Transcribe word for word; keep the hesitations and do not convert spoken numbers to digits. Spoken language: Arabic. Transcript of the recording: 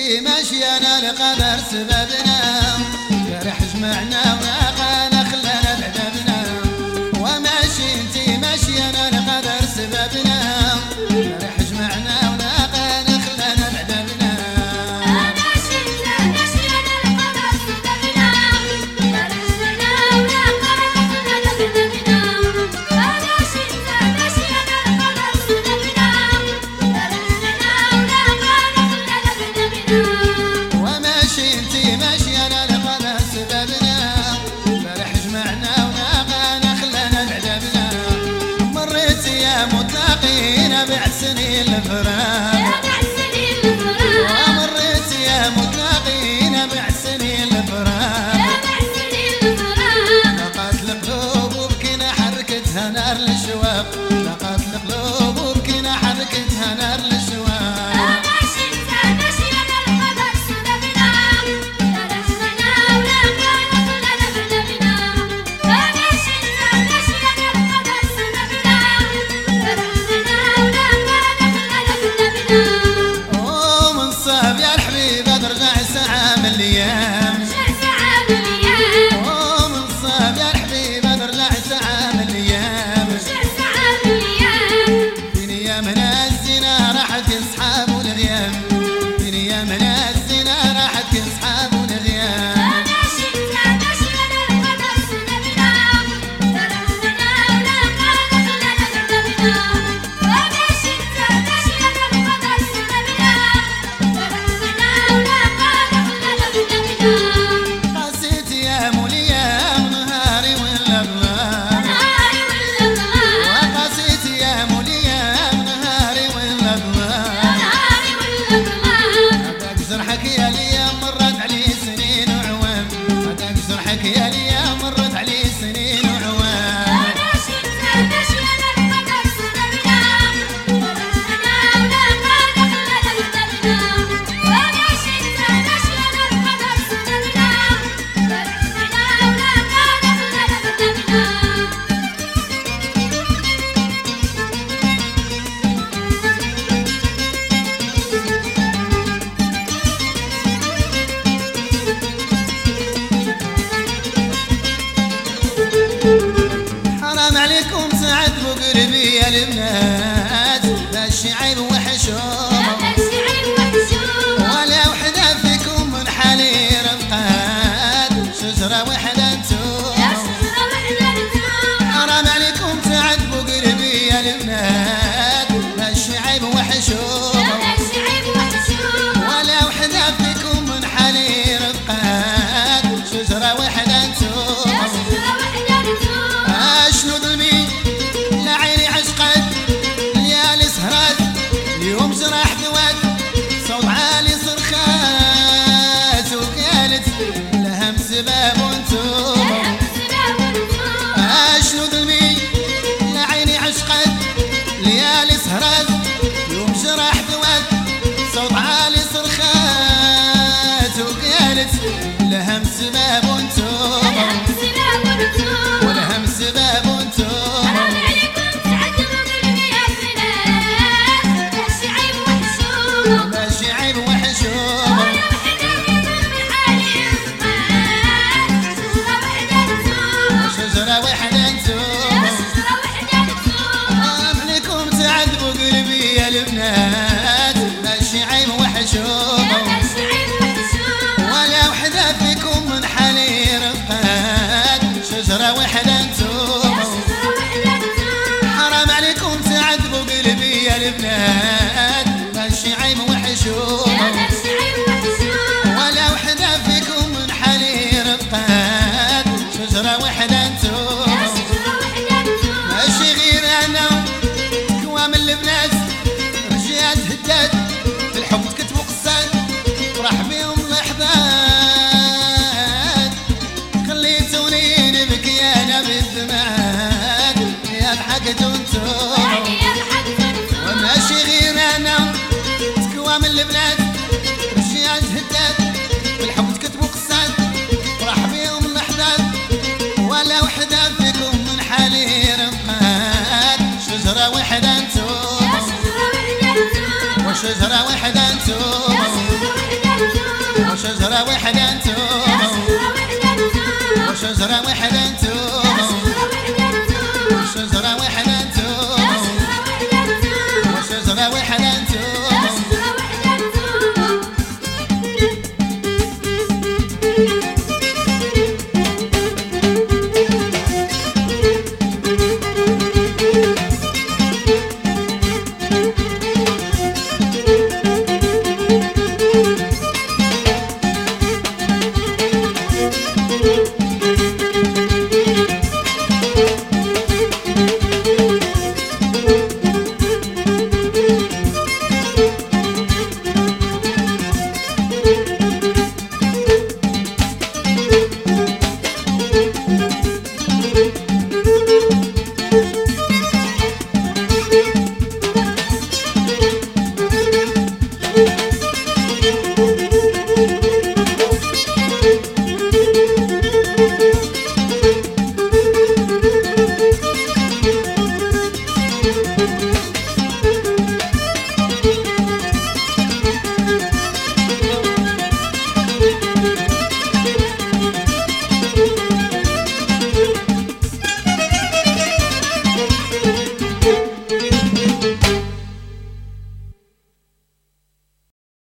انتي ماشيانا القدر سببنا جرح جمعنا ولاقانا خلانا بعذابنا وماشي انتي ماشيانا القدر سببنا جرح جمعنا ولاقانا خلانا بعذابنا ماشي انت ماشيانا القدر سببنا جرح جمعنا ولاقانا خلانا بعذابنا ماشي انت ماشيانا القدر سببنا جرح جمعنا ولاقانا خلانا بعذابنا وماشي انتي ماشيانا القدر سببنا جرح جمعنا ولاقانا خلانا بعذابنا مريت يا مطلقين بعد سنين الفراق يا بعد سنين الفراق ومريت يا مطلقين بعد سنين الفراق يا بعد سنين الفراق لقت القلوب وبكينا حركتها نار للشواق لقت القلوب وبكينا حركتها نار للشواق ماشي انت ماشيانا القدر سببنا جرح جمعنا ولاقانا خلانا بعذابنا ماشي انت ماشيانا القدر سببنا جرح جمعنا ولاقانا خلانا بعذابنا ومن صعب يا الحبيبة ترجع ساعة من الأيام رجع ساعة من الأيام ومن صعب يا الحبيبة ترجع ساعة من الأيام رجع ساعة من الأيام بين أيامنا الزنا راحت أصحاب والغيام بين أيامنا الزنا راحت أصحاب والغيام ماشي انت ماشيانا القدر سببنا جرح جمعنا ولاقانا خلانا بعذابنا ماشي انت ماشيانا القدر سببنا جرح جمعنا ولاقانا خلانا بعذابنا قاسيت يا موليام نهاري ولا ظلام نهاري ولا ظلام وقاسيت يا موليام نهاري ولا ظلام نهاري ولا ظلام هذاك جرحك يا ليام مرت عليه سنين وعوام هذاك جرحك يا ليام مرت عليه سنين وعوام ماشي انت ماشيانا القدر سببنا جرح جمعنا ولاقانا خلانا بعذابنا ماشي انت ماشيانا القدر سببنا جرح جمعنا ولاقانا خلانا بعذابنا حرام عليكم تعذبوا قلبي يا البنات ماشي عيب وحشوم ماشي عيب وحشوم ولا وحدة فيكم من حالي رفقات شجرة وحدة انتم يا شجرة وحدة نتوم حرام عليكم تعذبوا قلبي يا البنات ماشي عيب وحشوم ماشي عيب وحشوم ولا وحدة فيكم من حالي رفقات شجرة وحدة انتم يا شجرة وحدة نتوم اشنو ظلمي لعيني عشقت ليالي سهرات اليوم جرح ذوات صوت عالي صرخات وقالت لهم سباب وانتم الهم سباب ونتوم اشنو ظلمي لعيني عشقت ليالي سهرات اليوم جرح ذوات صوت عالي صرخات وقالت لهم سباب وانتم الهم سباب ونتوم ولهم سباب وانتم حرام عليكم تعذبوا قلبي يا بنات ماشي عيب وحشوم ماشي عيب وحشوم ولا وحدة فيكم من حالي رفقات شجرة وحدة نتوم شجرة وحدة انتم يا شجرة وحدة نتوم حرام عليكم تعذبوا قلبي يا البنات ماشي عيب وحشوم ماشي عيب وحشوم ولا وحدة فيكم من حالي رفقات شجرة وحدة انتم يا شجرة وحدة نتوم حرام عليكم تعذبوا قلبي يا البنات ماشي عيب وحشوم ماشي عيب وحشوم ولا وحدة فيكم من حالي رفقات شجرة وحدة انتم يا شجرة وحدة نتوم ماشي غير انا كوام البنات رجعت هدات في الحب كتبوا قصات فرح بيهم لحظات خليتوني نبكي انا بالدمعات يا ضحكتوا انتم يعني يا الحق نتوم وماشي غير انا كوام البنات رجعت هدات في الحب كتبوا قصات فرح بيهم لحظات ولا وحدة فيكم من حالي رفقات شجرة وحدة انتم يا شجرة وحدة نتوم وشجرة وحدة انتم يا شجرة وحدة شجرة واحدة انتم شجرة واحدة انتم وشجرة واحدة انتم Thank you.